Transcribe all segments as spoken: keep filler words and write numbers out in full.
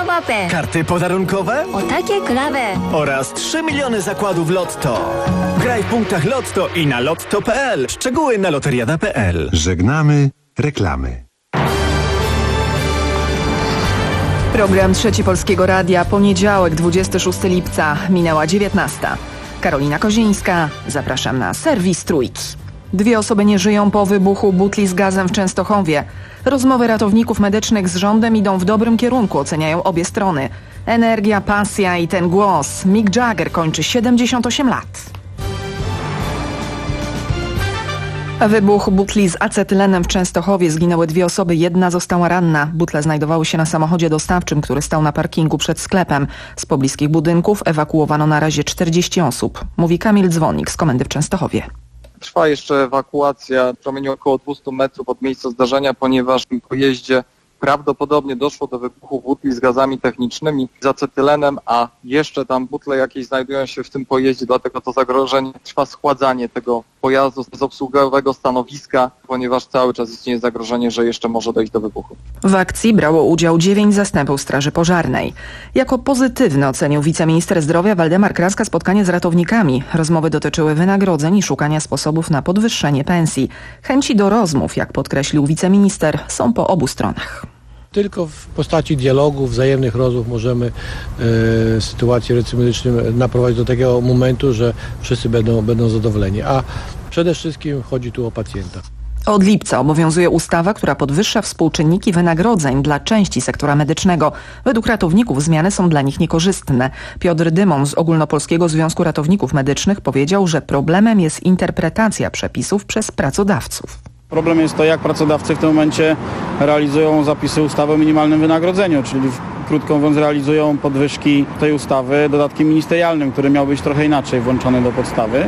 mapę. Karty podarunkowe? O takie klawe. Oraz trzy miliony zakładów Lotto. Graj w punktach Lotto i na lotto kropka p l. Szczegóły na loteriada kropka p l. Żegnamy reklamy. Program Trzeci Polskiego Radia, poniedziałek, dwudziestego szóstego lipca, minęła dziewiętnasta. Karolina Kozińska, zapraszam na serwis Trójki. Dwie osoby nie żyją po wybuchu butli z gazem w Częstochowie. Rozmowy ratowników medycznych z rządem idą w dobrym kierunku, oceniają obie strony. Energia, pasja i ten głos. Mick Jagger kończy siedemdziesiąt osiem lat. Wybuch butli z acetylenem w Częstochowie. Zginęły dwie osoby, jedna została ranna. Butle znajdowały się na samochodzie dostawczym, który stał na parkingu przed sklepem. Z pobliskich budynków ewakuowano na razie czterdzieści osób. Mówi Kamil Dzwonik z komendy w Częstochowie. Trwa jeszcze ewakuacja w promieniu około dwieście metrów od miejsca zdarzenia, ponieważ w tym pojeździe prawdopodobnie doszło do wybuchu butli z gazami technicznymi, z acetylenem, a jeszcze tam butle jakieś znajdują się w tym pojeździe, dlatego to zagrożenie, trwa schładzanie tego pojazdu z obsługowego stanowiska, ponieważ cały czas istnieje zagrożenie, że jeszcze może dojść do wybuchu. W akcji brało udział dziewięć zastępów Straży Pożarnej. Jako pozytywne ocenił wiceminister zdrowia Waldemar Kraska spotkanie z ratownikami. Rozmowy dotyczyły wynagrodzeń i szukania sposobów na podwyższenie pensji. Chęci do rozmów, jak podkreślił wiceminister, są po obu stronach. Tylko w postaci dialogu, wzajemnych rozmów możemy e, sytuację rynku medycznym naprowadzić do takiego momentu, że wszyscy będą, będą zadowoleni. A przede wszystkim chodzi tu o pacjenta. Od lipca obowiązuje ustawa, która podwyższa współczynniki wynagrodzeń dla części sektora medycznego. Według ratowników zmiany są dla nich niekorzystne. Piotr Dymon z Ogólnopolskiego Związku Ratowników Medycznych powiedział, że problemem jest interpretacja przepisów przez pracodawców. Problem jest to, jak pracodawcy w tym momencie realizują zapisy ustawy o minimalnym wynagrodzeniu, czyli krótko mówiąc realizują podwyżki tej ustawy dodatkiem ministerialnym, który miał być trochę inaczej włączony do podstawy.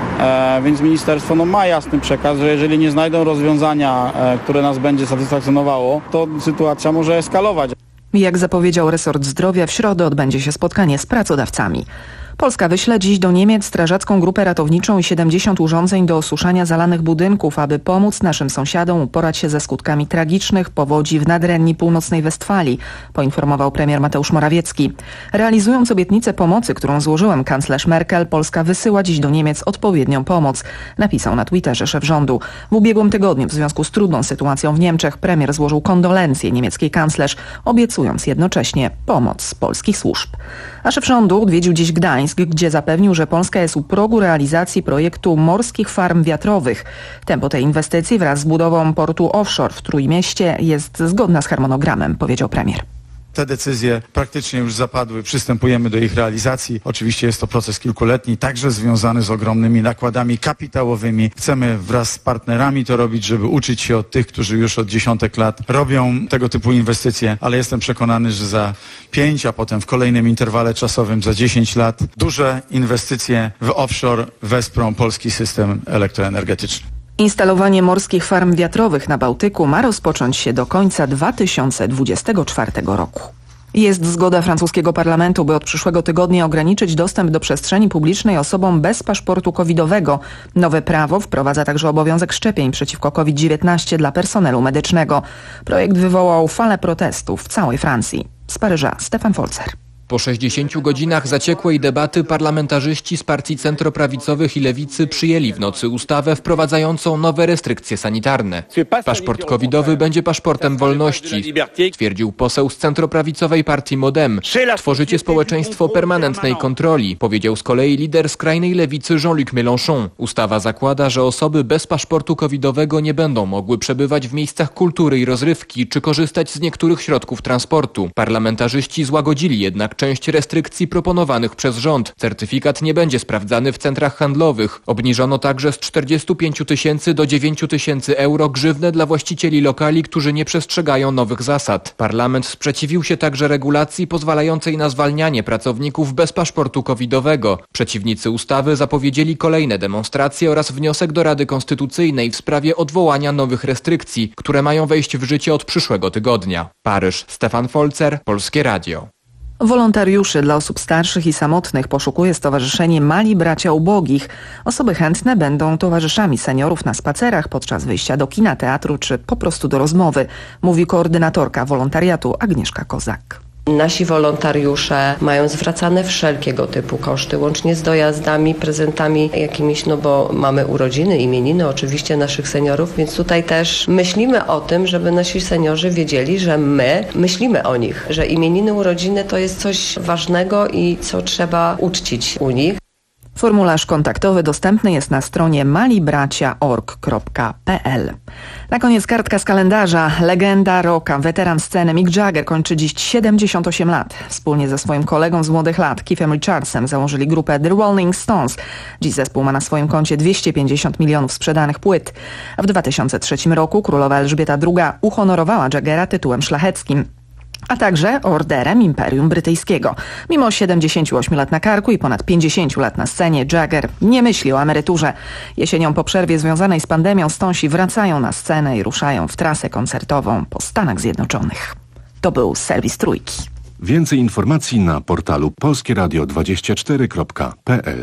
E, więc ministerstwo no, ma jasny przekaz, że jeżeli nie znajdą rozwiązania, e, które nas będzie satysfakcjonowało, to sytuacja może eskalować. Jak zapowiedział resort zdrowia, w środę odbędzie się spotkanie z pracodawcami. Polska wyśle dziś do Niemiec strażacką grupę ratowniczą i siedemdziesiąt urządzeń do osuszania zalanych budynków, aby pomóc naszym sąsiadom uporać się ze skutkami tragicznych powodzi w Nadrenii Północnej Westfalii, poinformował premier Mateusz Morawiecki. Realizując obietnicę pomocy, którą złożyłem kanclerz Merkel, Polska wysyła dziś do Niemiec odpowiednią pomoc, napisał na Twitterze szef rządu. W ubiegłym tygodniu w związku z trudną sytuacją w Niemczech premier złożył kondolencje niemieckiej kanclerz, obiecując jednocześnie pomoc polskich służb. A szef rządu odwiedził dziś Gdańsk, gdzie zapewnił, że Polska jest u progu realizacji projektu morskich farm wiatrowych. Tempo tej inwestycji wraz z budową portu offshore w Trójmieście jest zgodna z harmonogramem, powiedział premier. Te decyzje praktycznie już zapadły, przystępujemy do ich realizacji. Oczywiście jest to proces kilkuletni, także związany z ogromnymi nakładami kapitałowymi. Chcemy wraz z partnerami to robić, żeby uczyć się od tych, którzy już od dziesiątek lat robią tego typu inwestycje, ale jestem przekonany, że za pięć, a potem w kolejnym interwale czasowym za dziesięć lat duże inwestycje w offshore wesprą polski system elektroenergetyczny. Instalowanie morskich farm wiatrowych na Bałtyku ma rozpocząć się do końca dwa tysiące dwudziestego czwartego roku. Jest zgoda francuskiego parlamentu, by od przyszłego tygodnia ograniczyć dostęp do przestrzeni publicznej osobom bez paszportu covidowego. Nowe prawo wprowadza także obowiązek szczepień przeciwko COVID dziewiętnaście dla personelu medycznego. Projekt wywołał falę protestów w całej Francji. Z Paryża Stefan Folzer. Po sześćdziesięciu godzinach zaciekłej debaty parlamentarzyści z partii centroprawicowych i lewicy przyjęli w nocy ustawę wprowadzającą nowe restrykcje sanitarne. Paszport covidowy będzie paszportem wolności, twierdził poseł z centroprawicowej partii Modem. Tworzycie społeczeństwo permanentnej kontroli, powiedział z kolei lider skrajnej lewicy Jean-Luc Mélenchon. Ustawa zakłada, że osoby bez paszportu covidowego nie będą mogły przebywać w miejscach kultury i rozrywki czy korzystać z niektórych środków transportu. Parlamentarzyści złagodzili jednak część restrykcji proponowanych przez rząd. Certyfikat nie będzie sprawdzany w centrach handlowych. Obniżono także z czterdziestu pięciu tysięcy do dziewięciu tysięcy euro grzywnę dla właścicieli lokali, którzy nie przestrzegają nowych zasad. Parlament sprzeciwił się także regulacji pozwalającej na zwalnianie pracowników bez paszportu covidowego. Przeciwnicy ustawy zapowiedzieli kolejne demonstracje oraz wniosek do Rady Konstytucyjnej w sprawie odwołania nowych restrykcji, które mają wejść w życie od przyszłego tygodnia. Paryż, Stefan Folzer, Polskie Radio. Wolontariuszy dla osób starszych i samotnych poszukuje Stowarzyszenie Mali Bracia Ubogich. Osoby chętne będą towarzyszami seniorów na spacerach podczas wyjścia do kina, teatru czy po prostu do rozmowy, mówi koordynatorka wolontariatu Agnieszka Kozak. Nasi wolontariusze mają zwracane wszelkiego typu koszty, łącznie z dojazdami, prezentami jakimiś, no bo mamy urodziny, imieniny oczywiście naszych seniorów, więc tutaj też myślimy o tym, żeby nasi seniorzy wiedzieli, że my myślimy o nich, że imieniny, urodziny to jest coś ważnego i co trzeba uczcić u nich. Formularz kontaktowy dostępny jest na stronie malibracia kropka org kropka p l. Na koniec kartka z kalendarza. Legenda rocka, weteran sceny Mick Jagger kończy dziś siedemdziesiąt osiem lat. Wspólnie ze swoim kolegą z młodych lat, Keithem Richardsem, założyli grupę The Rolling Stones. Dziś zespół ma na swoim koncie dwieście pięćdziesiąt milionów sprzedanych płyt. A w dwa tysiące trzecim roku królowa Elżbieta druga uhonorowała Jaggera tytułem szlacheckim, a także orderem Imperium Brytyjskiego. Mimo siedemdziesięciu ośmiu lat na karku i ponad pięćdziesięciu lat na scenie, Jagger nie myśli o emeryturze. Jesienią po przerwie związanej z pandemią Stonesi wracają na scenę i ruszają w trasę koncertową po Stanach Zjednoczonych. To był serwis Trójki. Więcej informacji na portalu polskie radio dwadzieścia cztery kropka p l.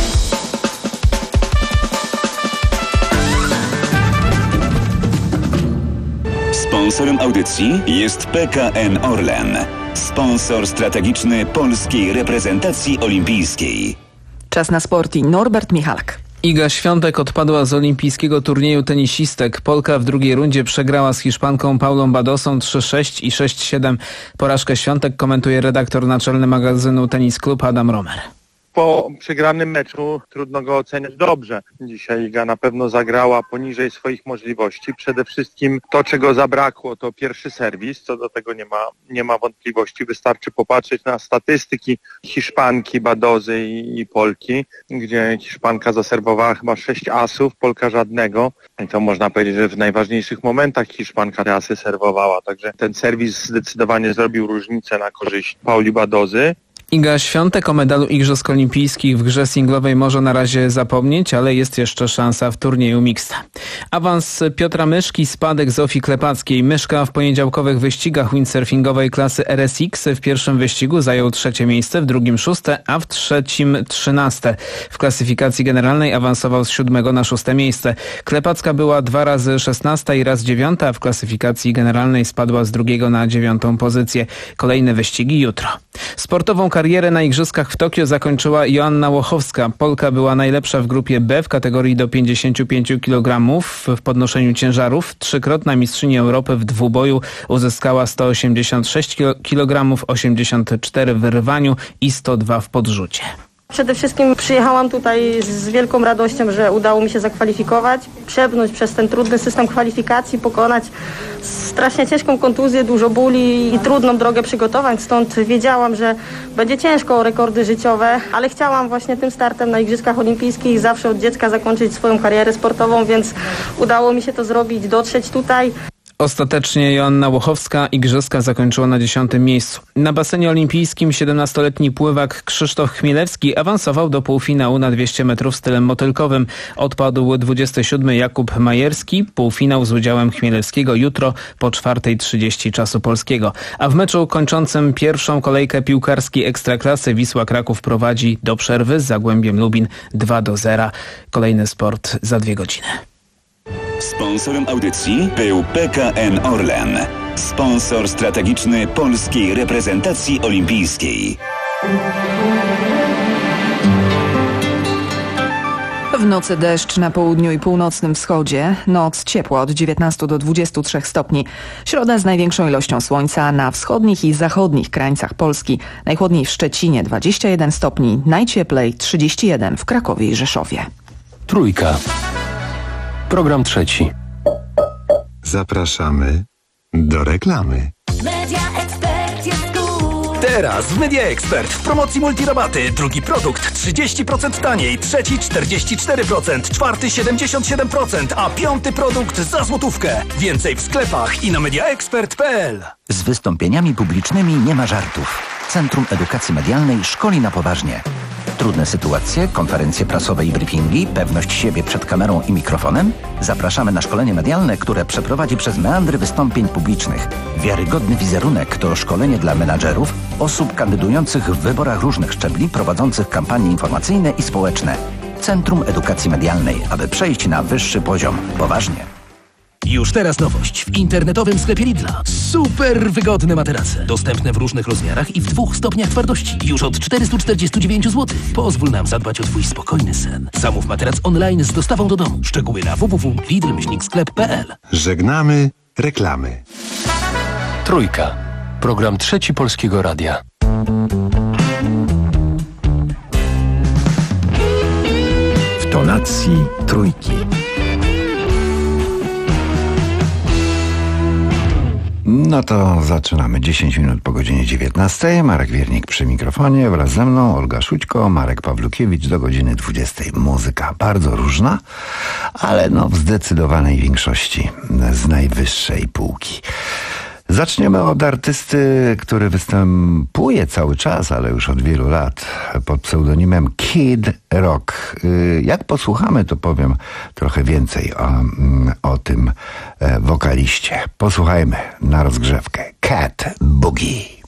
Sponsorem audycji jest P K N Orlen, sponsor strategiczny polskiej reprezentacji olimpijskiej. Czas na sport i Norbert Michalak. Iga Świątek odpadła z olimpijskiego turnieju tenisistek. Polka w drugiej rundzie przegrała z Hiszpanką Paulą Badosą trzy sześć i sześć siedem. Porażkę Świątek komentuje redaktor naczelny magazynu Tenis Klub Adam Romer. Po przegranym meczu trudno go oceniać dobrze. Dzisiaj Iga na pewno zagrała poniżej swoich możliwości. Przede wszystkim to, czego zabrakło, to pierwszy serwis. Co do tego nie ma, nie ma wątpliwości. Wystarczy popatrzeć na statystyki Hiszpanki, Badozy i, i Polki, gdzie Hiszpanka zaserwowała chyba sześć asów, Polka żadnego. I to można powiedzieć, że w najważniejszych momentach Hiszpanka te asy serwowała. Także ten serwis zdecydowanie zrobił różnicę na korzyść Pauli Badozy. Iga Świątek o medalu Igrzysk Olimpijskich w grze singlowej może na razie zapomnieć, ale jest jeszcze szansa w turnieju mixta. Awans Piotra Myszki, spadek Zofii Klepackiej. Myszka w poniedziałkowych wyścigach windsurfingowej klasy R S X w pierwszym wyścigu zajął trzecie miejsce, w drugim szóste, a w trzecim trzynaste. W klasyfikacji generalnej awansował z siódmego na szóste miejsce. Klepacka była dwa razy szesnasta i raz dziewiąta, a w klasyfikacji generalnej spadła z drugiego na dziewiątą pozycję. Kolejne wyścigi jutro. Sportową karierę na Igrzyskach w Tokio zakończyła Joanna Łochowska. Polka była najlepsza w grupie B w kategorii do pięćdziesięciu pięciu kilogramów w podnoszeniu ciężarów. Trzykrotna mistrzyni Europy w dwuboju uzyskała sto osiemdziesiąt sześć kilogramów, osiemdziesiąt cztery w wyrywaniu i sto dwa w podrzucie. Przede wszystkim przyjechałam tutaj z wielką radością, że udało mi się zakwalifikować, przebrnąć przez ten trudny system kwalifikacji, pokonać strasznie ciężką kontuzję, dużo bóli i trudną drogę przygotowań, stąd wiedziałam, że będzie ciężko o rekordy życiowe, ale chciałam właśnie tym startem na Igrzyskach Olimpijskich zawsze od dziecka zakończyć swoją karierę sportową, więc udało mi się to zrobić, dotrzeć tutaj. Ostatecznie Joanna Łochowska igrzyska zakończyła na dziesiątym miejscu. Na basenie olimpijskim siedemnastoletni pływak Krzysztof Chmielewski awansował do półfinału na dwieście metrów stylem motylkowym. Odpadł dwudziesty siódmy Jakub Majerski. Półfinał z udziałem Chmielewskiego jutro po czwartej trzydzieści czasu polskiego. A w meczu kończącym pierwszą kolejkę piłkarskiej Ekstraklasy Wisła Kraków prowadzi do przerwy z Zagłębiem Lubin dwa do zera. Kolejny sport za dwie godziny. Sponsorem audycji był P K N Orlen, sponsor strategiczny polskiej reprezentacji olimpijskiej. W nocy deszcz na południu i północnym wschodzie. Noc ciepła od dziewiętnastu do dwudziestu trzech stopni. Środa z największą ilością słońca na wschodnich i zachodnich krańcach Polski. Najchłodniej w Szczecinie dwadzieścia jeden stopni, najcieplej trzydzieści jeden w Krakowie i Rzeszowie. Trójka. Program trzeci. Zapraszamy do reklamy. Media Expert jest tu. Teraz w Media Expert w promocji multirabaty. Drugi produkt trzydzieści procent taniej, trzeci czterdzieści cztery procent, czwarty siedemdziesiąt siedem procent, a piąty produkt za złotówkę. Więcej w sklepach i na mediaexpert kropka p l. Z wystąpieniami publicznymi nie ma żartów. Centrum Edukacji Medialnej szkoli na poważnie. Trudne sytuacje, konferencje prasowe i briefingi, pewność siebie przed kamerą i mikrofonem? Zapraszamy na szkolenie medialne, które przeprowadzi przez meandry wystąpień publicznych. Wiarygodny wizerunek to szkolenie dla menadżerów, osób kandydujących w wyborach różnych szczebli, prowadzących kampanie informacyjne i społeczne. Centrum Edukacji Medialnej, aby przejść na wyższy poziom. Poważnie. Już teraz nowość w internetowym sklepie Lidla. Super wygodne materace. Dostępne w różnych rozmiarach i w dwóch stopniach twardości. Już od czterysta czterdzieści dziewięć złotych. Pozwól nam zadbać o twój spokojny sen. Zamów materac online z dostawą do domu. Szczegóły na w w w kropka lidl myślnik sklep kropka p l. Żegnamy reklamy. Trójka. Program Trzeci Polskiego Radia. W tonacji trójki. No to zaczynamy. dziesięć minut po godzinie dziewiętnastej. Marek Wiernik przy mikrofonie. Wraz ze mną Olga Szućko, Marek Pawlukiewicz do godziny dwudziestej. Muzyka bardzo różna, ale no w zdecydowanej większości z najwyższej półki. Zaczniemy od artysty, który występuje cały czas, ale już od wielu lat pod pseudonimem Kid Rock. Jak posłuchamy, to powiem trochę więcej o, o tym wokaliście. Posłuchajmy na rozgrzewkę Cat Boogie.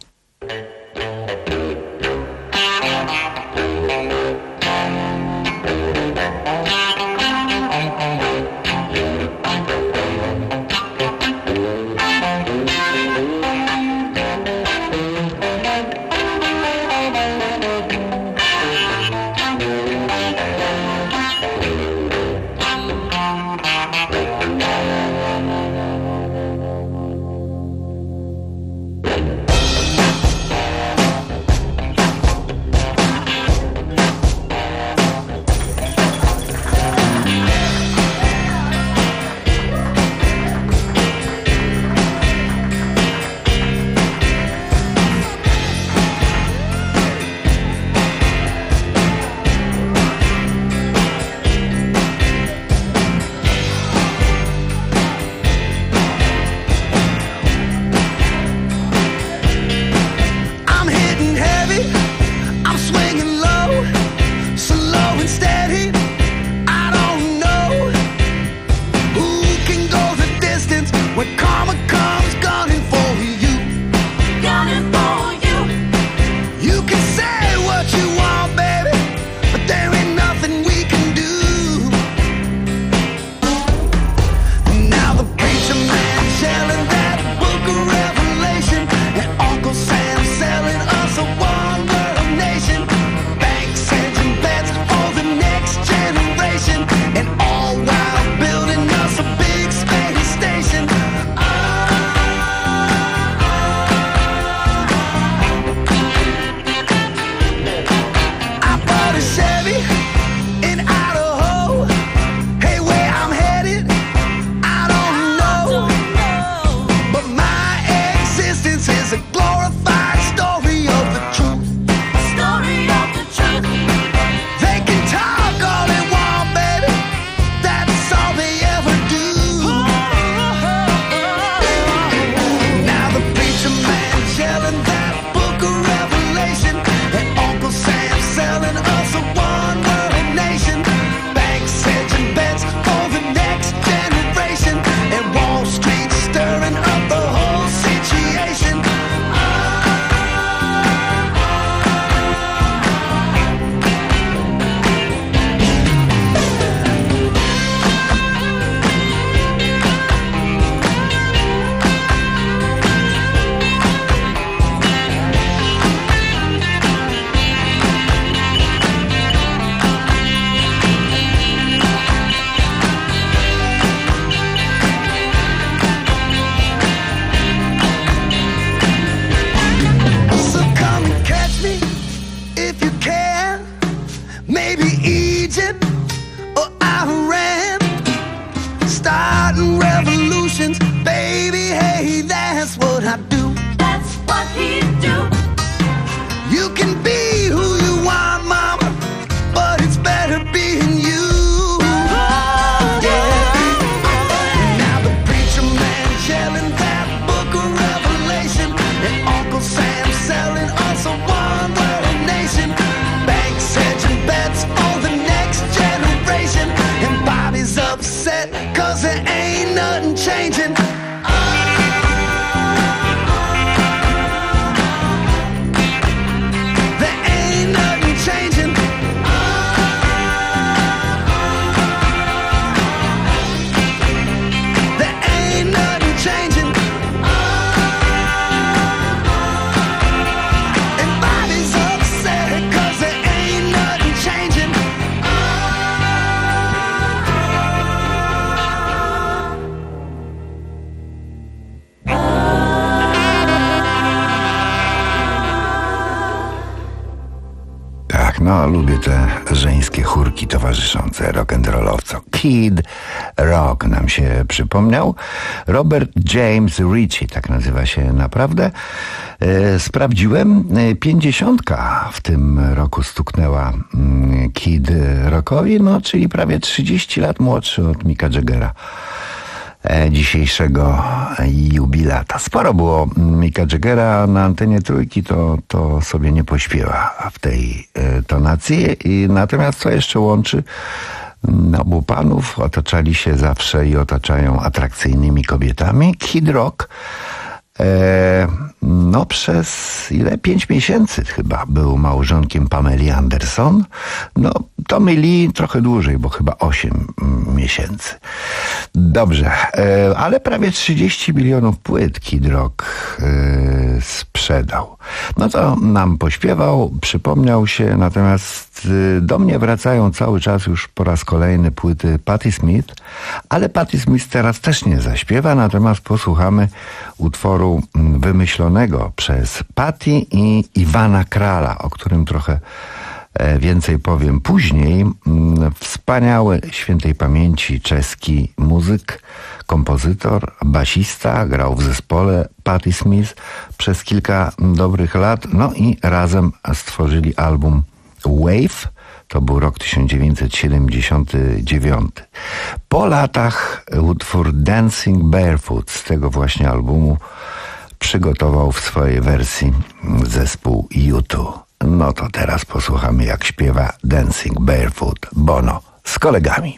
no lubię te żeńskie chórki towarzyszące rock'n'rollowcom. Kid Rock nam się przypomniał. Robert James Ritchie, tak nazywa się naprawdę. E, sprawdziłem, pięćdziesiątka w tym roku stuknęła mm, Kid Rockowi, no czyli prawie trzydzieści lat młodszy od Micka Jaggera, e, dzisiejszego jubilata. Sporo było Micka Jaggera na antenie Trójki, to, to sobie nie pośpiewa w tej e, tonacji. I natomiast co jeszcze łączy? Obu panów otaczali się zawsze i otaczają atrakcyjnymi kobietami. Kid Rock e, no przez ile? Pięć miesięcy chyba był małżonkiem Pameli Anderson. No Tommy Lee trochę dłużej, bo chyba osiem miesięcy. Dobrze, e, ale prawie trzydzieści milionów płyt Kid Rock e, sprzedał. No to nam pośpiewał, przypomniał się, natomiast e, do mnie wracają cały czas już po raz kolejny płyty Patti Smith, ale Patti Smith teraz też nie zaśpiewa, natomiast posłuchamy utworu wymyślonego przez Patti i Iwana Krala, o którym trochę więcej powiem później. Wspaniały, świętej pamięci czeski muzyk, kompozytor, basista, grał w zespole Patti Smith przez kilka dobrych lat, no i razem stworzyli album Wave. To był rok tysiąc dziewięćset siedemdziesiąty dziewiąty. Po latach utwór Dancing Barefoot z tego właśnie albumu przygotował w swojej wersji zespół U dwa. No to teraz posłuchamy, jak śpiewa Dancing Barefoot Bono z kolegami.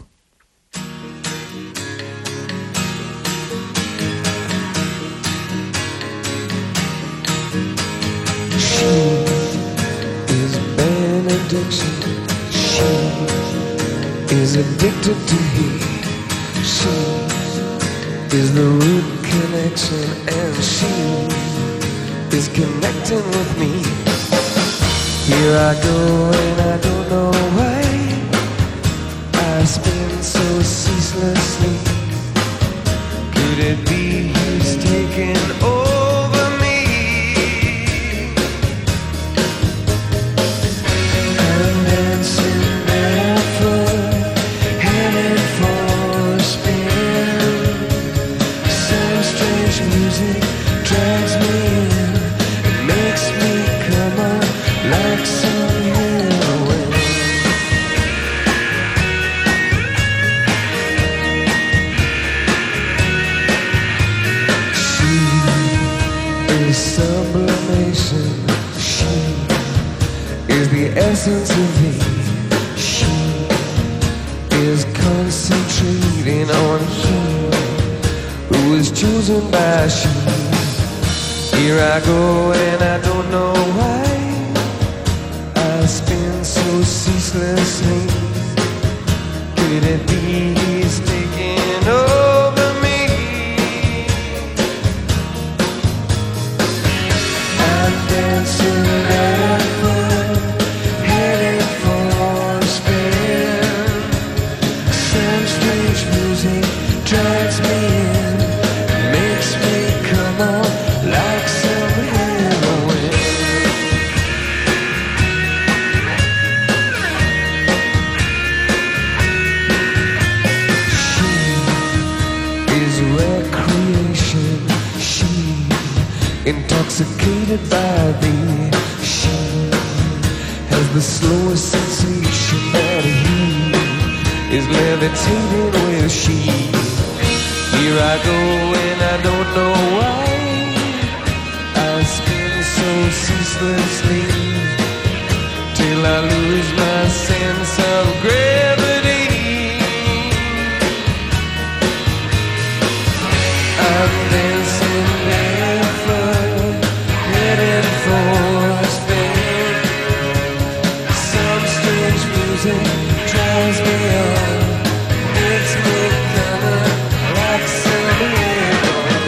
She is benediction. She is addicted to heat. She is the root connection, and she is connecting with me. Here I go and I don't know why I spin so ceaselessly. Could it be he's taking over me? I'm dancing barefoot, headed for a spin. Some strange music drags me in, it makes me come up like some heroin. She is sublimation. She is the essence of me. She is concentrating on he who is chosen by she. Here I go and I don't know why I spin so ceaselessly. Could it be he's taking over me? I'm dancing barefoot, heading for a spin. Some strange music drags me in, makes me come on like some heroin. Recreation, she intoxicated by thee. She has the slowest sensation that he is levitating with she. Here I go and I don't know why I spin so ceaselessly till I lose my sense of gravity. I'm dancing barefoot, headed for a spin. Some strange music drives me on, makes me color like some heroin.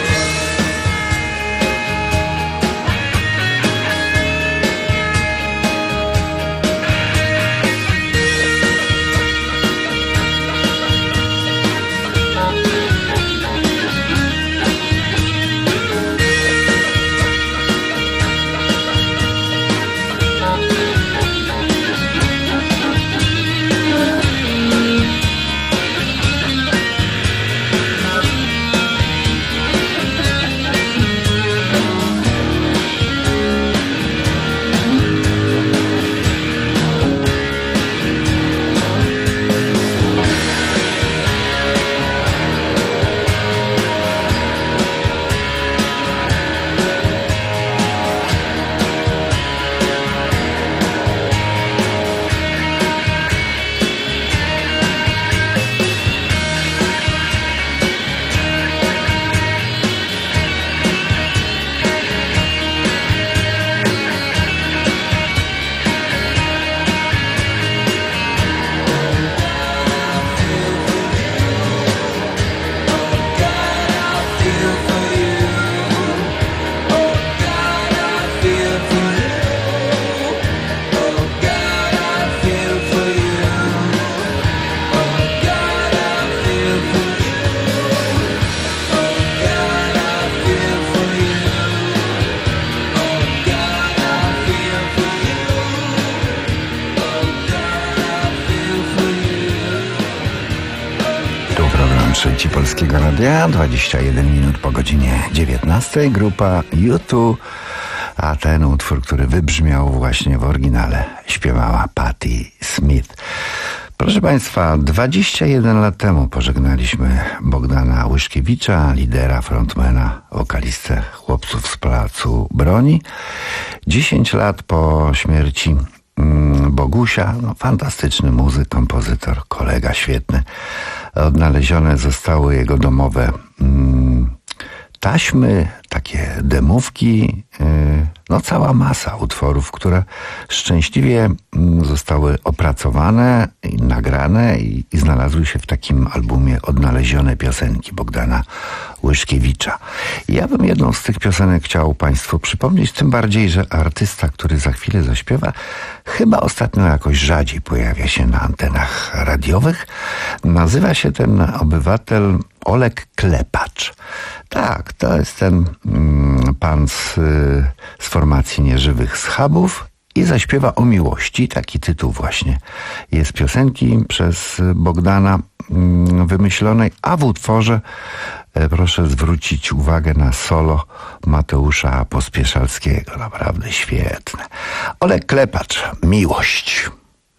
Trzeci Polskiego Radia, dwadzieścia jeden minut po godzinie dziewiętnastej. Grupa U dwa, a ten utwór, który wybrzmiał właśnie w oryginale, śpiewała Patti Smith. Proszę Państwa, dwadzieścia jeden lat temu pożegnaliśmy Bogdana Łyszkiewicza, lidera, frontmana, wokalistę Chłopców z Placu Broni. dziesięć lat po śmierci Bogusia, no, fantastyczny muzyk, kompozytor, kolega świetny. Odnalezione zostały jego domowe mm, taśmy, takie demówki, yy, no cała masa utworów, które szczęśliwie mm, zostały opracowane i nagrane i, i znalazły się w takim albumie Odnalezione piosenki Bogdana Łyszkiewicza. Ja bym jedną z tych piosenek chciał Państwu przypomnieć, tym bardziej, że artysta, który za chwilę zaśpiewa, chyba ostatnio jakoś rzadziej pojawia się na antenach radiowych. Nazywa się ten obywatel Oleg Klepacz. Tak, to jest ten mm, pan z, z formacji Nieżywych Schabów i zaśpiewa o miłości. Taki tytuł właśnie jest piosenki przez Bogdana mm, wymyślonej, a w utworze e, proszę zwrócić uwagę na solo Mateusza Pospieszalskiego. Naprawdę świetne. Oleg Klepacz, miłość.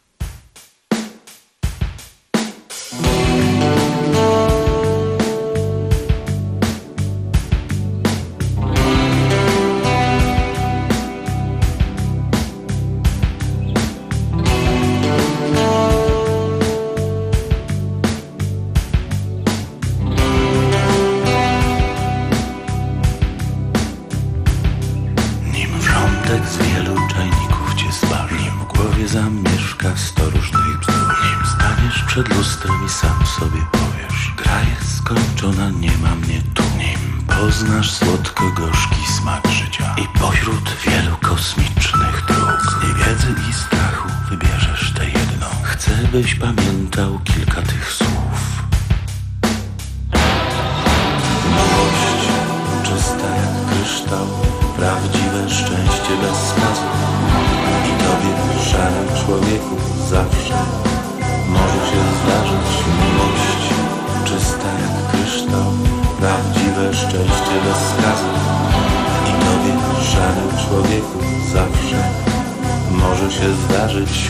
Przed lustrem i sam sobie powiesz: gra jest skończona, nie ma mnie tu. Nim poznasz słodko-gorzki smak życia i pośród wielu kosmicznych dróg z niewiedzy i strachu wybierzesz tę jedną. Chcę, byś pamiętał kilka tych słów. Miłość czysta jak kryształ, prawdziwe szczęście bez skazu. I tobie, szarym człowieku, zawsze może się zdarzyć. Miłość czysta jak kryształ, prawdziwe szczęście bez skazu. I tobie, szarym człowieku, zawsze może się zdarzyć.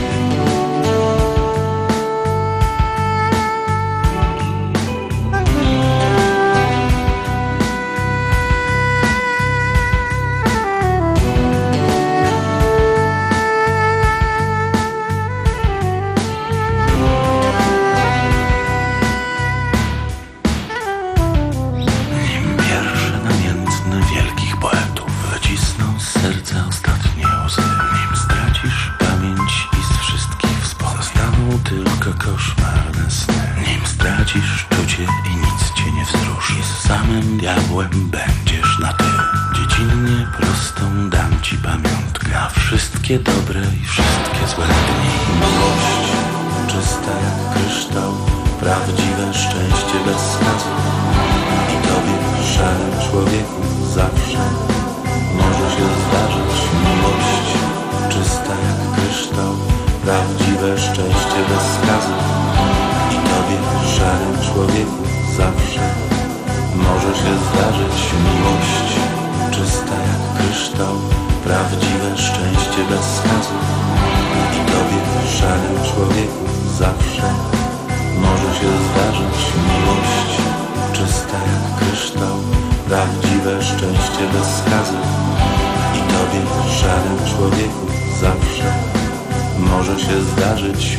Diabłem będziesz na tył. Dziecinnie prostą dam ci pamiątkę na wszystkie dobre i wszystkie złe dni. Miłość czysta jak kryształ, prawdziwe szczęście bez skazu. I tobie, szarym człowieku, zawsze może się zdarzyć. Miłość czysta jak kryształ, prawdziwe szczęście bez skazu. I tobie, szarym człowieku, zawsze może się zdarzyć. Miłość czysta jak kryształ, prawdziwe szczęście bez skazu. I tobie, szarym człowieku, zawsze może się zdarzyć. Miłość czysta jak kryształ, prawdziwe szczęście bez skazu. I tobie, szarym człowieku, zawsze może się zdarzyć.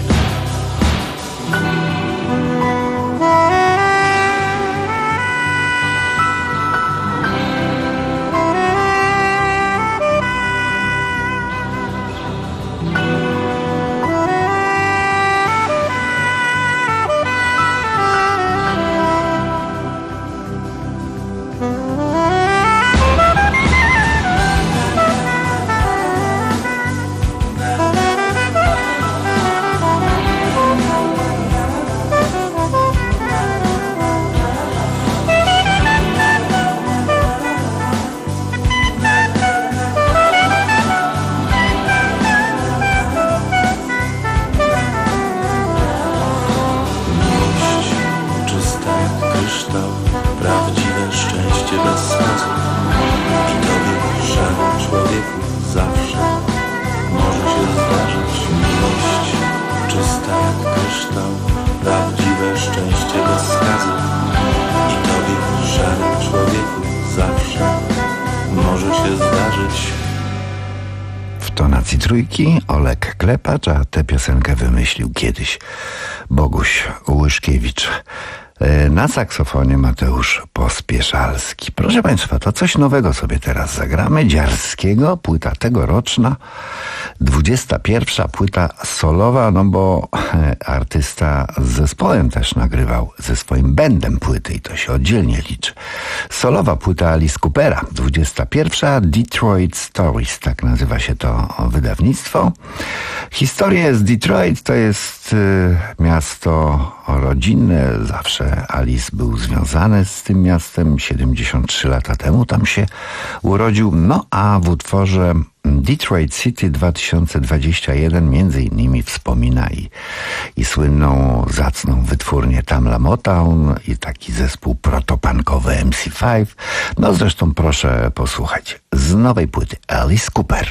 tonacji Trójki Olek Klepacz, a tę piosenkę wymyślił kiedyś Boguś Łyszkiewicz. Na saksofonie Mateusz Pospieszalski. Proszę Państwa, to coś nowego sobie teraz zagramy. Dziarskiego, płyta tegoroczna, dwudziesta pierwsza płyta solowa, no bo artysta z zespołem też nagrywał ze swoim bandem płyty i to się oddzielnie liczy. Solowa płyta Alice Coopera, dwudziesta pierwsza, Detroit Stories, tak nazywa się to wydawnictwo. Historie z Detroit to jest y, miasto rodzinne, zawsze Alice był związany z tym miastem, siedemdziesiąt trzy lata temu tam się urodził, no a w utworze Detroit City dwa tysiące dwudziesty pierwszy między innymi wspomina i, i słynną, zacną wytwórnię Tamla Motown i taki zespół protopunkowy M C pięć. No zresztą proszę posłuchać z nowej płyty Alice Cooper.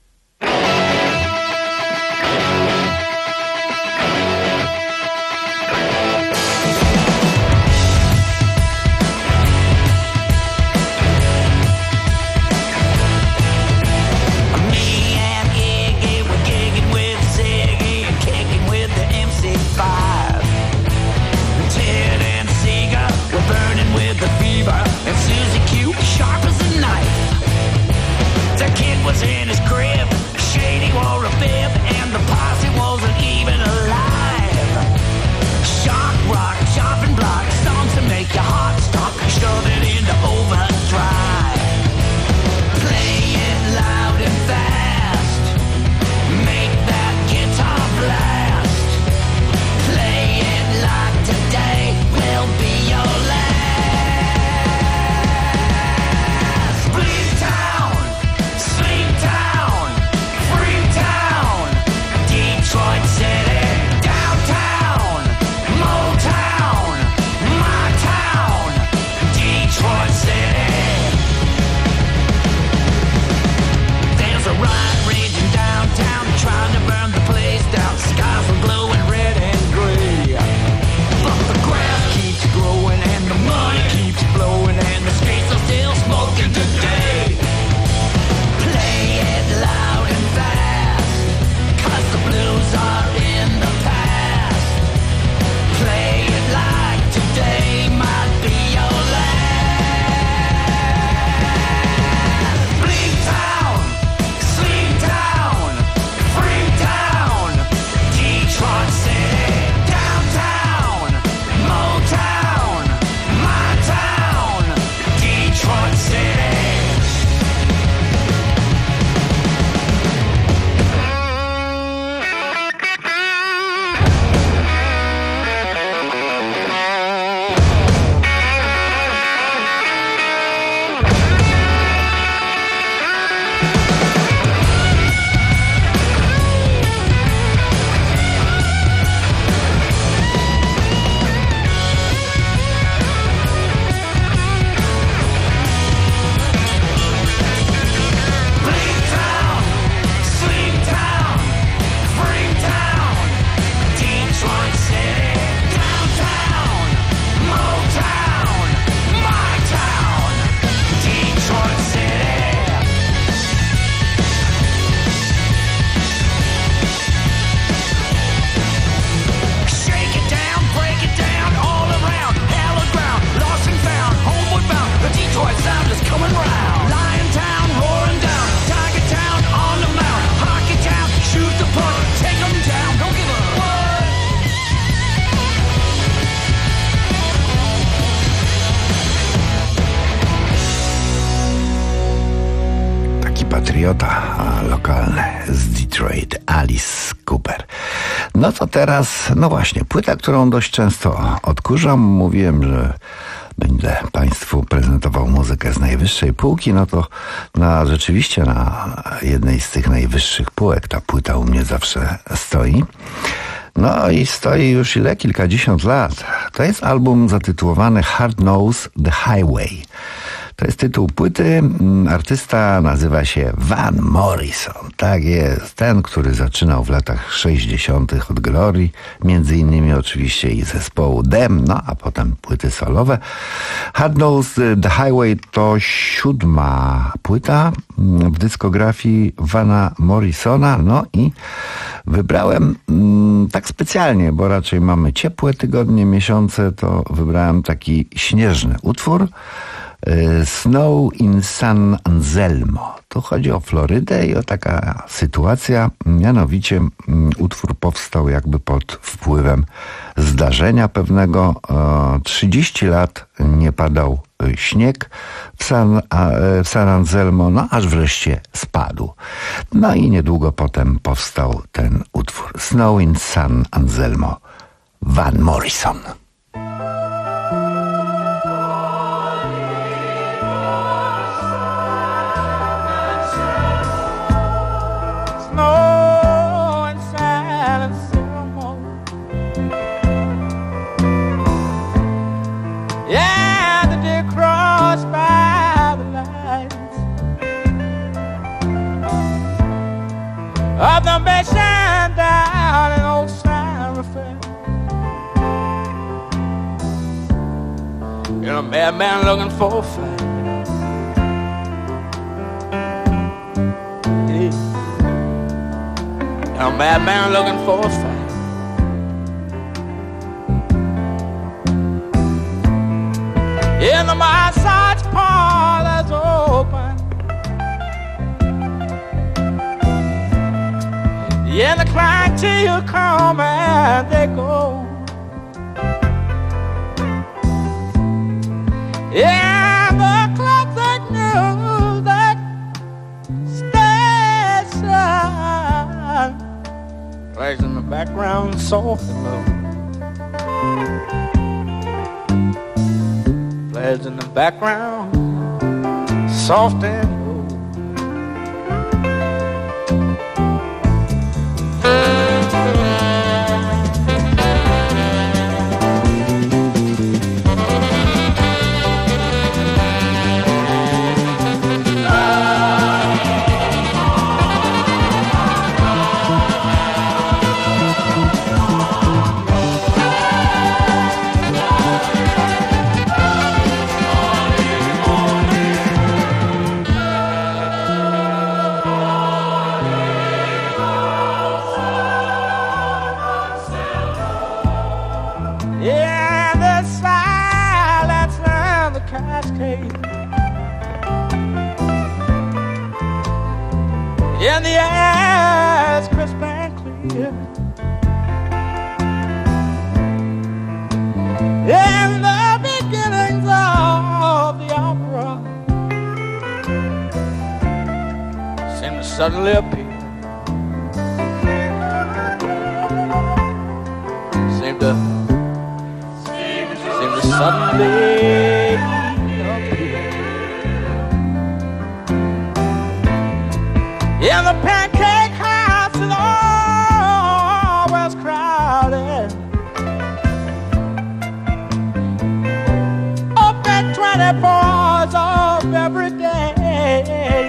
Was in his crib, Shady wore a bib, and the posse wasn't even alive. Shock rock, chopping block, songs to make your heart stop, shove it into overdrive. Play it loud and fast, make that guitar blast. Play it like today will be your last. Bleed town, sleep town, free town, Detroit City, downtown, Motown, my town, Detroit City. There's a riot raging downtown, trying to burn the place down. Skies are glowing red and gray, but the grass keeps growing and the money keeps flowing and the streets are still smoking today. Play it loud and fast, 'cause the blues are in the past. Play it like today might be your last. Bleed town, sleep town, free town, Detroit City, downtown, Motown, my town, Detroit City. Bleed town, sleep town, free town, Detroit City, downtown, Motown, my town, Detroit City. Shake it down, break it down, all around, hallowed ground, lost and found, homeward bound, the Detroit sound is coming round. Lion Town, roaring down, Tiger Town, on the mount, Hockey Town, shoot the puck, take 'em down, don't give a what. Taki patriota a, lokalny z Detroit, Alice Cooper. No to teraz, no właśnie, płyta, którą dość często odkurzam. Mówiłem, że będę Państwu prezentował muzykę z najwyższej półki, no to na, rzeczywiście na jednej z tych najwyższych półek ta płyta u mnie zawsze stoi. No i stoi już ile? Kilkadziesiąt lat. To jest album zatytułowany Hard Knows the Highway. To jest tytuł płyty. Artysta nazywa się Van Morrison. Tak jest. Ten, który zaczynał w latach sześćdziesiątych od Glorii. Między innymi oczywiście i zespołu Dem, no a potem płyty solowe. Hard Nose The Highway to siódma płyta w dyskografii Vana Morrisona. No i wybrałem mm, tak specjalnie, bo raczej mamy ciepłe tygodnie, miesiące, to wybrałem taki śnieżny utwór. Snow in San Anselmo. Tu chodzi o Florydę i o taka sytuacja, mianowicie utwór powstał jakby pod wpływem zdarzenia pewnego. trzydzieści lat nie padał śnieg w San, w San Anselmo, no aż wreszcie spadł. No i niedługo potem powstał ten utwór. Snow in San Anselmo. Van Morrison. Snow and San Anselmo. Yeah, the deer crossed by the lines of the mission down in old San Rafael. You're a madman looking for a fight. Yeah. A madman looking for a fight. In the massage parlor's open. Yeah, the client till come and they go. Yeah, the clock that knew that station plays in the background soft and low. Plays in the background soft and low. And the air is crisp and clear. In the beginnings of the opera seem to suddenly appear. Seem to seem to suddenly appear. In the pancake house is always crowded. Open twenty-four hours of every day.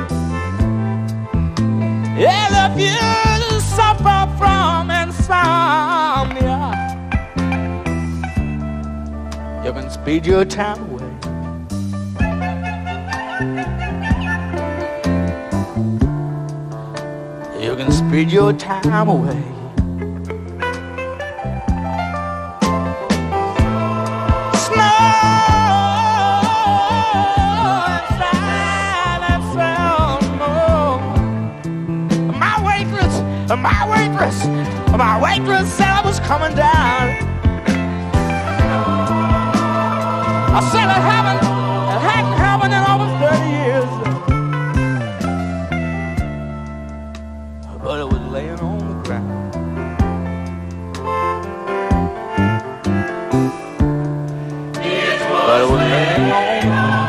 And if you suffer from insomnia, you can speed your time away. You can speed your time away. Snow and San Anselmo. My waitress, my waitress, my waitress said I was coming down. I said it happened, it hadn't happened in over thirty years. But it was laying on the ground. But it was laying on the ground.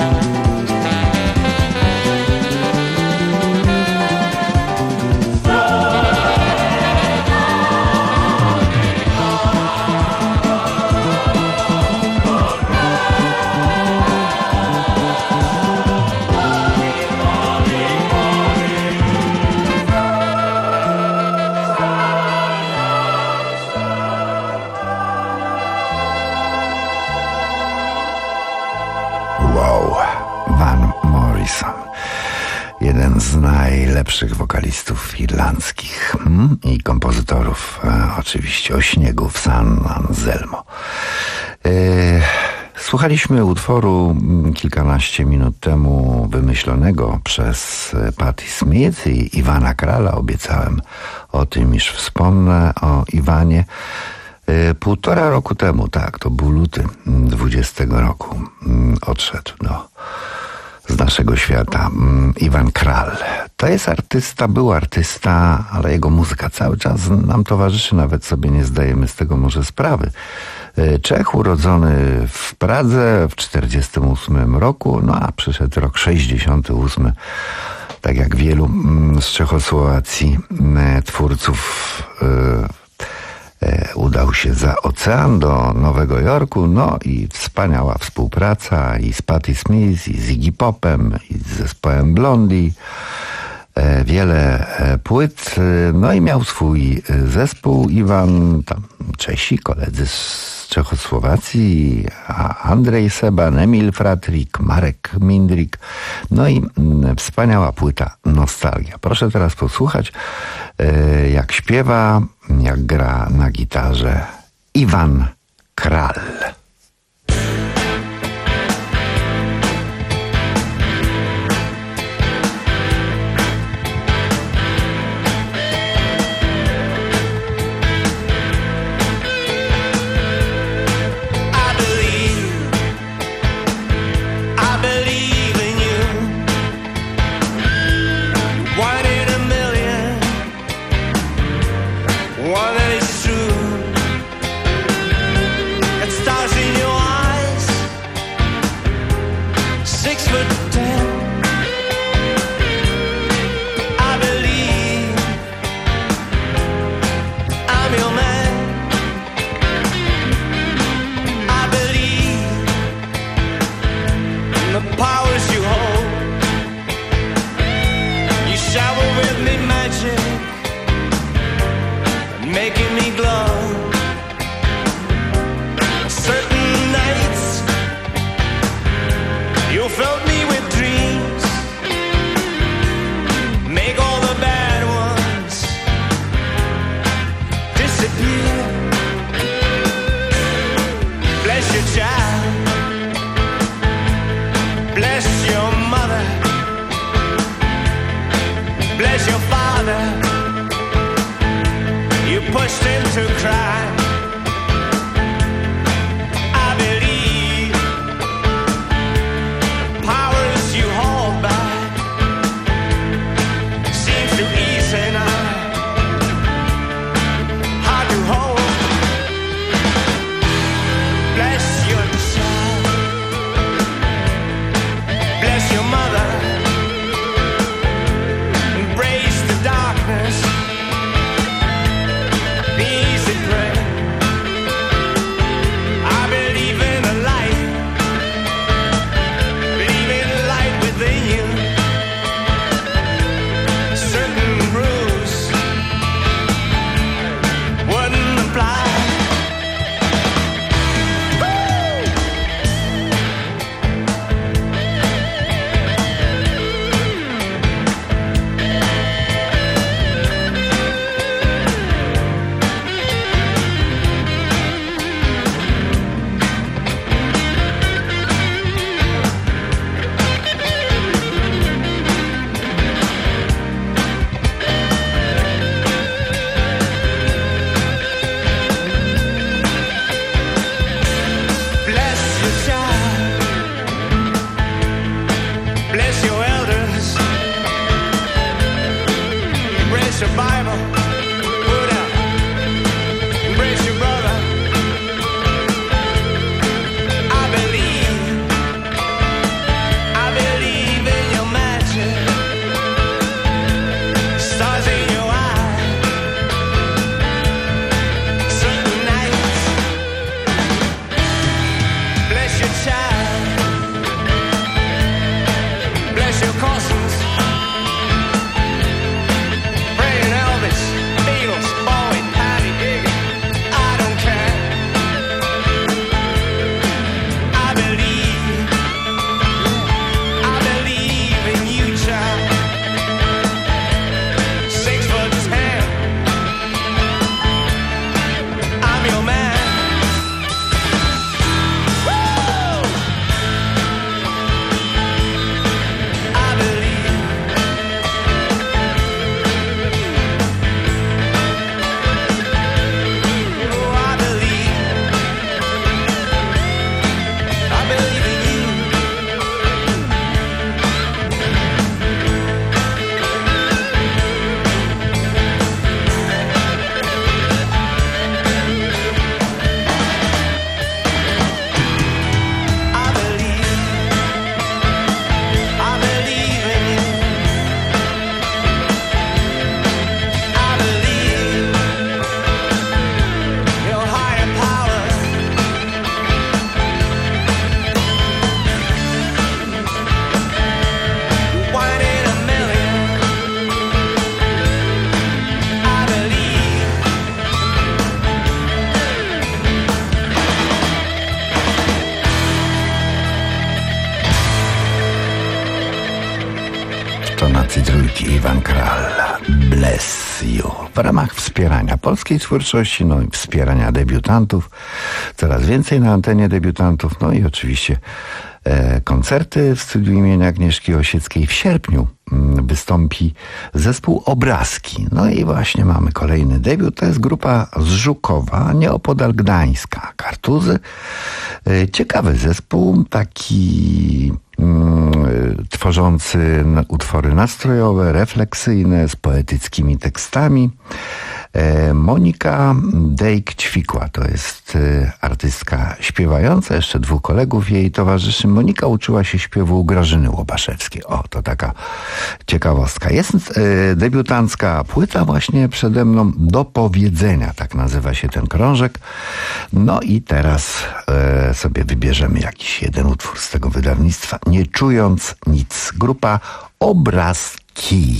Snow Morrison. Jeden z najlepszych wokalistów irlandzkich hmm? i kompozytorów, e, oczywiście, o śniegu w San Anselmo. E, słuchaliśmy utworu kilkanaście minut temu wymyślonego przez Patti Smith i Iwana Kralla. Obiecałem o tym, iż wspomnę o Iwanie. E, półtora roku temu, tak, to był luty dwudziestego roku, odszedł do z naszego świata Iwan Krall. To jest artysta, był artysta, ale jego muzyka cały czas nam towarzyszy, nawet sobie nie zdajemy z tego może sprawy. Czech urodzony w Pradze w czterdziestym ósmym roku, no a przyszedł rok sześćdziesiąty ósmy, tak jak wielu z Czechosłowacji twórców udał się za ocean do Nowego Jorku, no i wspaniała współpraca i z Patti Smith, i z Iggy Popem, i z zespołem Blondie. Wiele płyt, no i miał swój zespół Iwan, tam Czesi, koledzy z Czechosłowacji, Andrzej Seban, Emil Fratrik, Marek Mindrik, no i wspaniała płyta Nostalgia. Proszę teraz posłuchać, jak śpiewa, jak gra na gitarze Iwan Krall. Bless your wielki Iwan Kral. Bless you. W ramach wspierania polskiej twórczości, no i wspierania debiutantów, coraz więcej na antenie debiutantów, no i oczywiście e, koncerty w studiu imienia Agnieszki Osieckiej. W sierpniu mm, wystąpi zespół Obrazki. No i właśnie mamy kolejny debiut. To jest grupa z Żukowa, nieopodal Gdańska. Kartuzy. E, ciekawy zespół, taki tworzący utwory nastrojowe, refleksyjne, z poetyckimi tekstami. Monika Dejk-Ćwikła to jest artystka śpiewająca, jeszcze dwóch kolegów jej towarzyszy. Monika uczyła się śpiewu u Grażyny Łobaszewskiej. O, to taka ciekawostka. Jest debiutancka płyta właśnie przede mną, Do powiedzenia, tak nazywa się ten krążek. No i teraz e, sobie wybierzemy jakiś jeden utwór z tego wydawnictwa. Nie czując nic. Grupa Obrazki.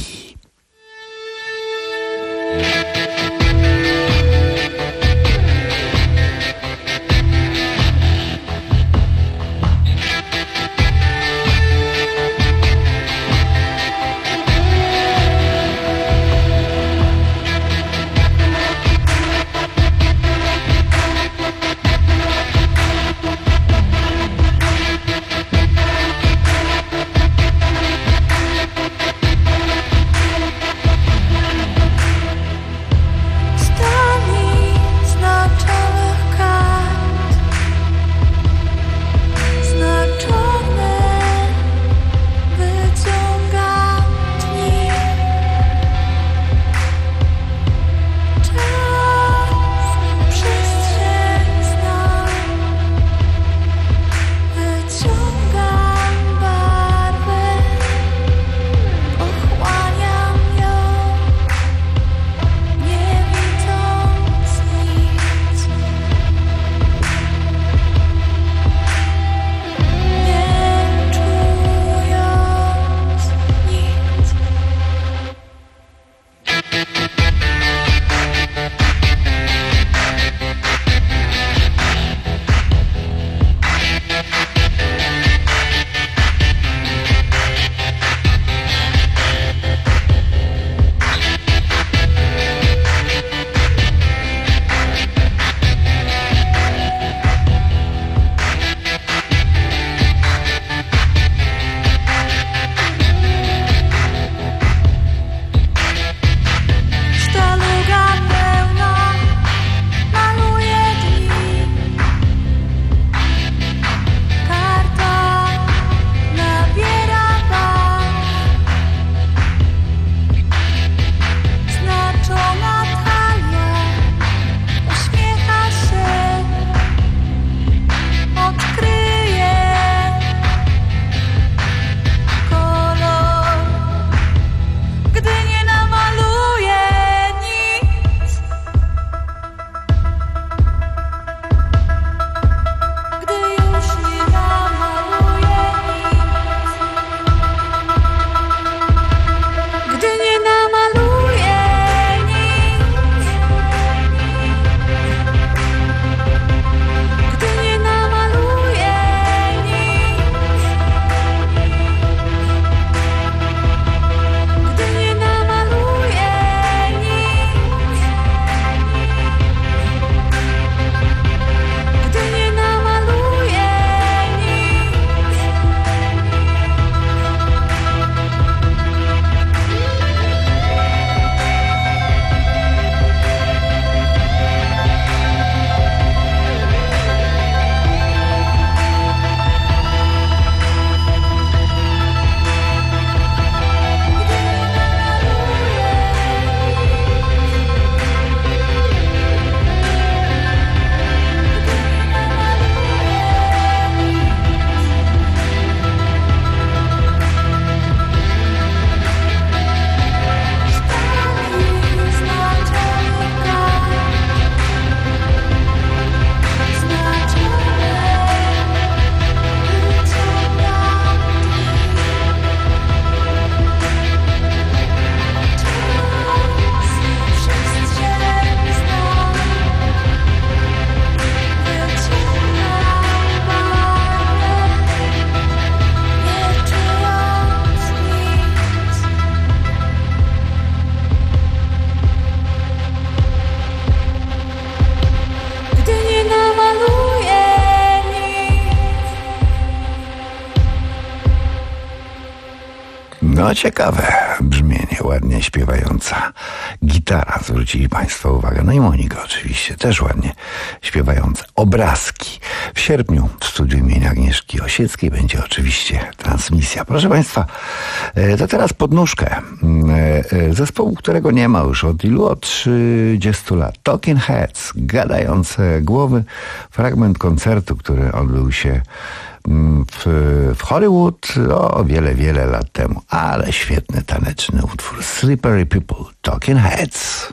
No ciekawe brzmienie, ładnie śpiewająca gitara, zwrócili Państwo uwagę. No i Monika oczywiście, też ładnie śpiewająca. Obrazki. W sierpniu w studiu imienia Agnieszki Osieckiej będzie oczywiście transmisja. Proszę Państwa, to teraz podnóżkę zespołu, którego nie ma już od ilu? Od trzydziestu lat. Talking Heads, gadające głowy. Fragment koncertu, który odbył się w, w Hollywood o wiele, wiele lat temu. Ale świetny taneczny utwór. Slippery People, Talking Heads.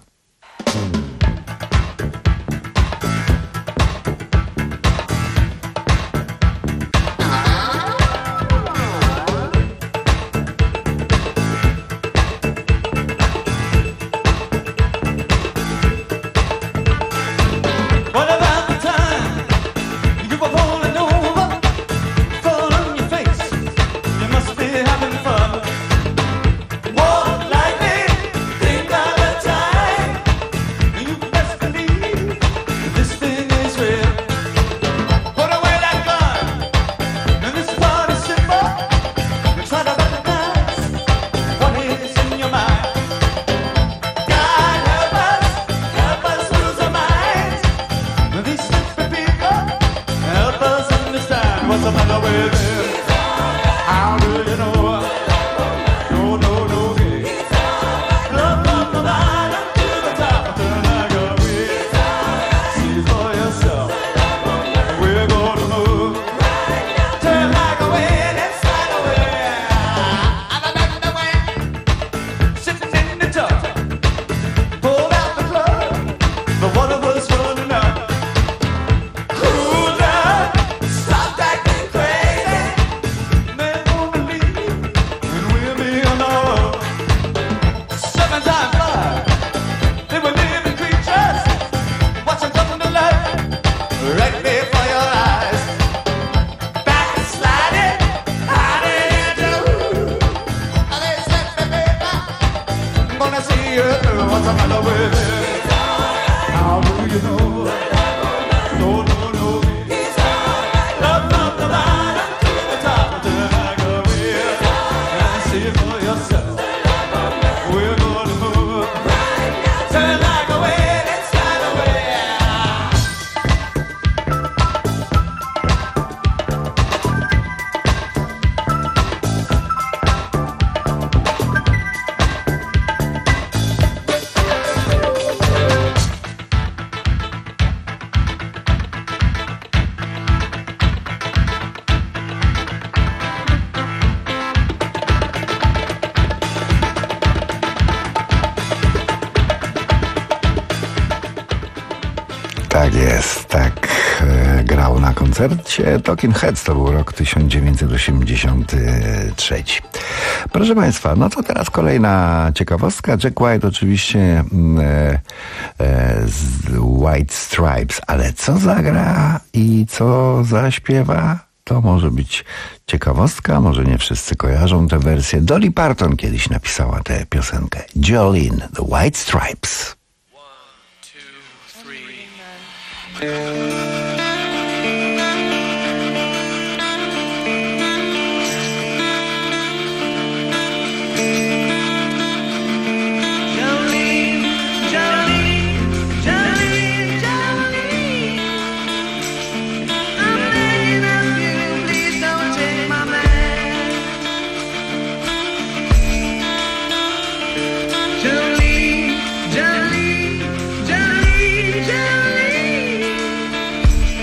Tak jest, tak e, grał na koncercie Talking Heads, to był rok tysiąc dziewięćset osiemdziesiąty trzeci. Proszę Państwa, no to teraz kolejna ciekawostka. Jack White oczywiście e, e, z White Stripes, ale co zagra i co zaśpiewa? To może być ciekawostka, może nie wszyscy kojarzą tę wersję. Dolly Parton kiedyś napisała tę piosenkę. Jolene, The White Stripes. Jolene, Jolene, Jolene, Jolene.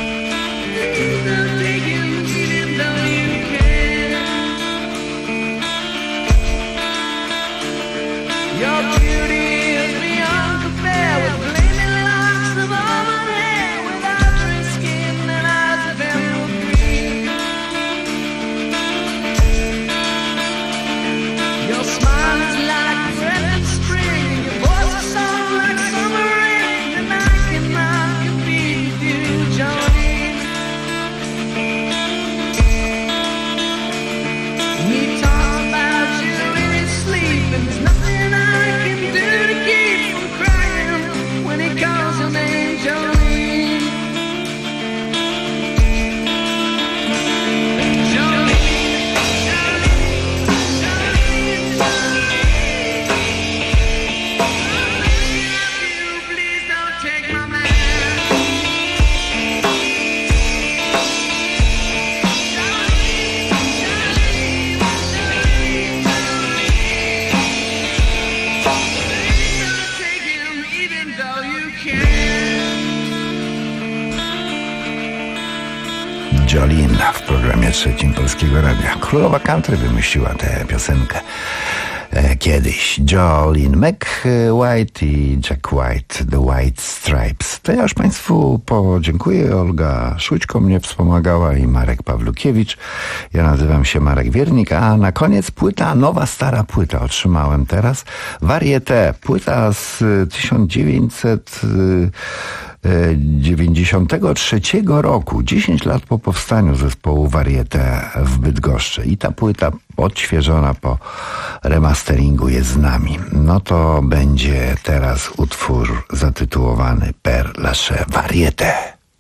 Jolene w programie trzecim Polskiego Radia. Królowa country wymyśliła tę piosenkę e, kiedyś. Jolene McWhite i Jack White, The White Stripes. To ja już Państwu podziękuję. Olga Szućko mnie wspomagała i Marek Pawlukiewicz. Ja nazywam się Marek Wiernik, a na koniec płyta, nowa, stara płyta otrzymałem teraz. Varieté, płyta z tysiąc dziewięćset dziewięćdziesiątego trzeciego roku, dziesięć lat po powstaniu zespołu Varieté w Bydgoszczy. I ta płyta odświeżona po remasteringu jest z nami. No to będzie teraz utwór zatytułowany Per Lache Varieté.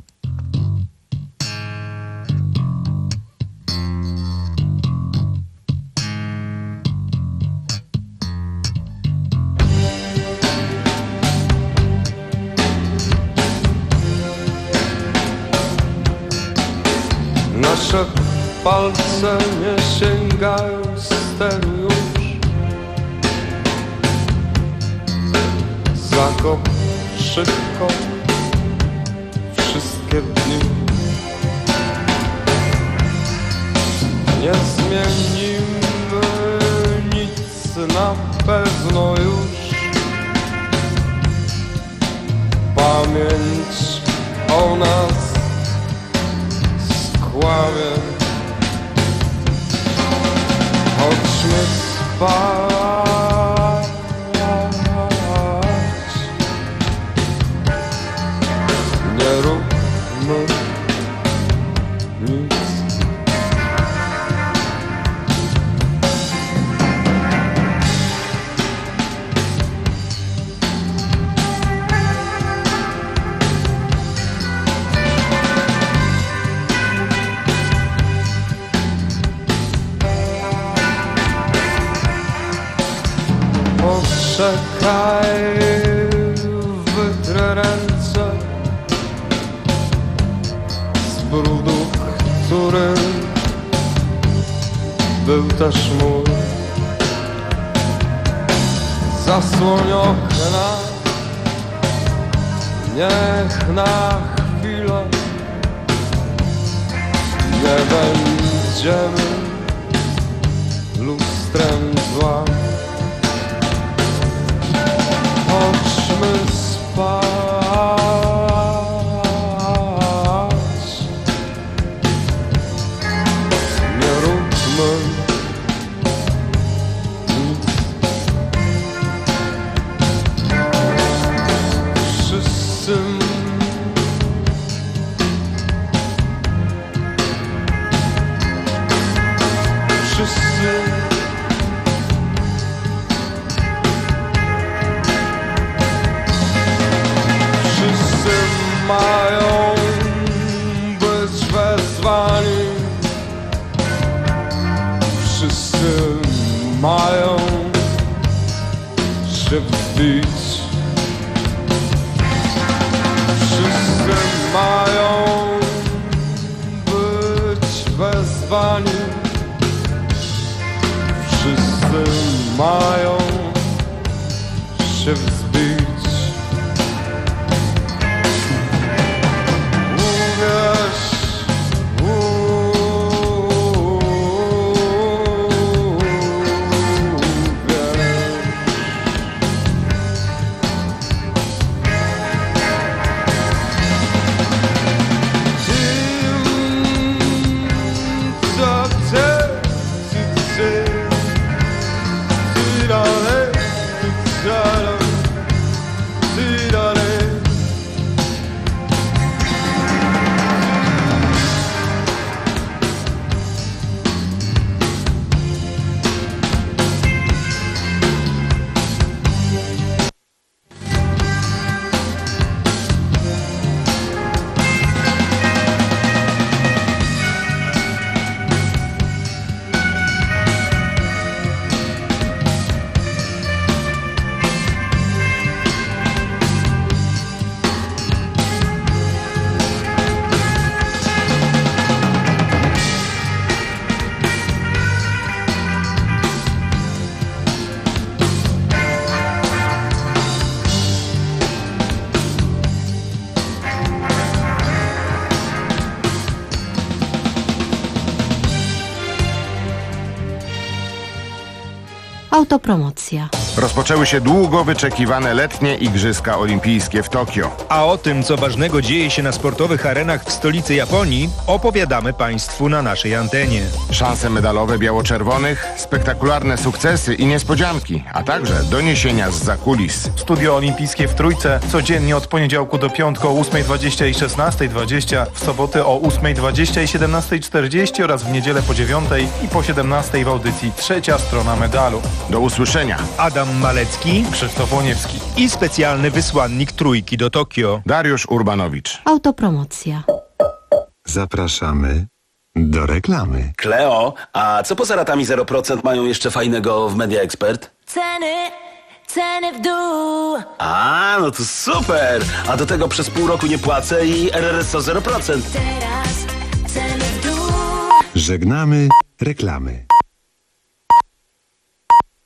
Nasze palce nie sięgają steru już. Zakop szybko wszystkie dni. Nie zmienimy nic na pewno już. Pamięć o nas kłamie. Chodźmy spać. Nie róbmy nic. Poczekaj, wytrę ręce z brudu, który był też mój. Zasłoń okna, niech na chwilę nie będziemy lustrem zła. Chodźmy spać. Nie róbmy nic. Wszyscy Wszyscy mają być wezwani. Wszyscy mają się wbić. Wszyscy mają być wezwani. Wszyscy mają się wzbić. Autopromocja. Rozpoczęły się długo wyczekiwane letnie Igrzyska Olimpijskie w Tokio. A o tym, co ważnego dzieje się na sportowych arenach w stolicy Japonii, opowiadamy Państwu na naszej antenie. Szanse medalowe biało-czerwonych, spektakularne sukcesy i niespodzianki, a także doniesienia z zakulis. Studio Olimpijskie w Trójce codziennie od poniedziałku do piątku o ósmej dwadzieścia i szesnastej dwadzieścia, w soboty o ósmej dwadzieścia i siedemnastej czterdzieści oraz w niedzielę po dziewiątej i po siedemnastej w audycji Trzecia Strona Medalu. Do usłyszenia. Adam Malecki, Krzysztof Łoniewski i specjalny wysłannik Trójki do Tokio, Dariusz Urbanowicz. Autopromocja. Zapraszamy do reklamy. Kleo, a co poza ratami zero procent mają jeszcze fajnego w Media Expert? Ceny, ceny w dół. A, no to super! A do tego przez pół roku nie płacę i R R S O zero procent. Teraz ceny w dół. Żegnamy reklamy.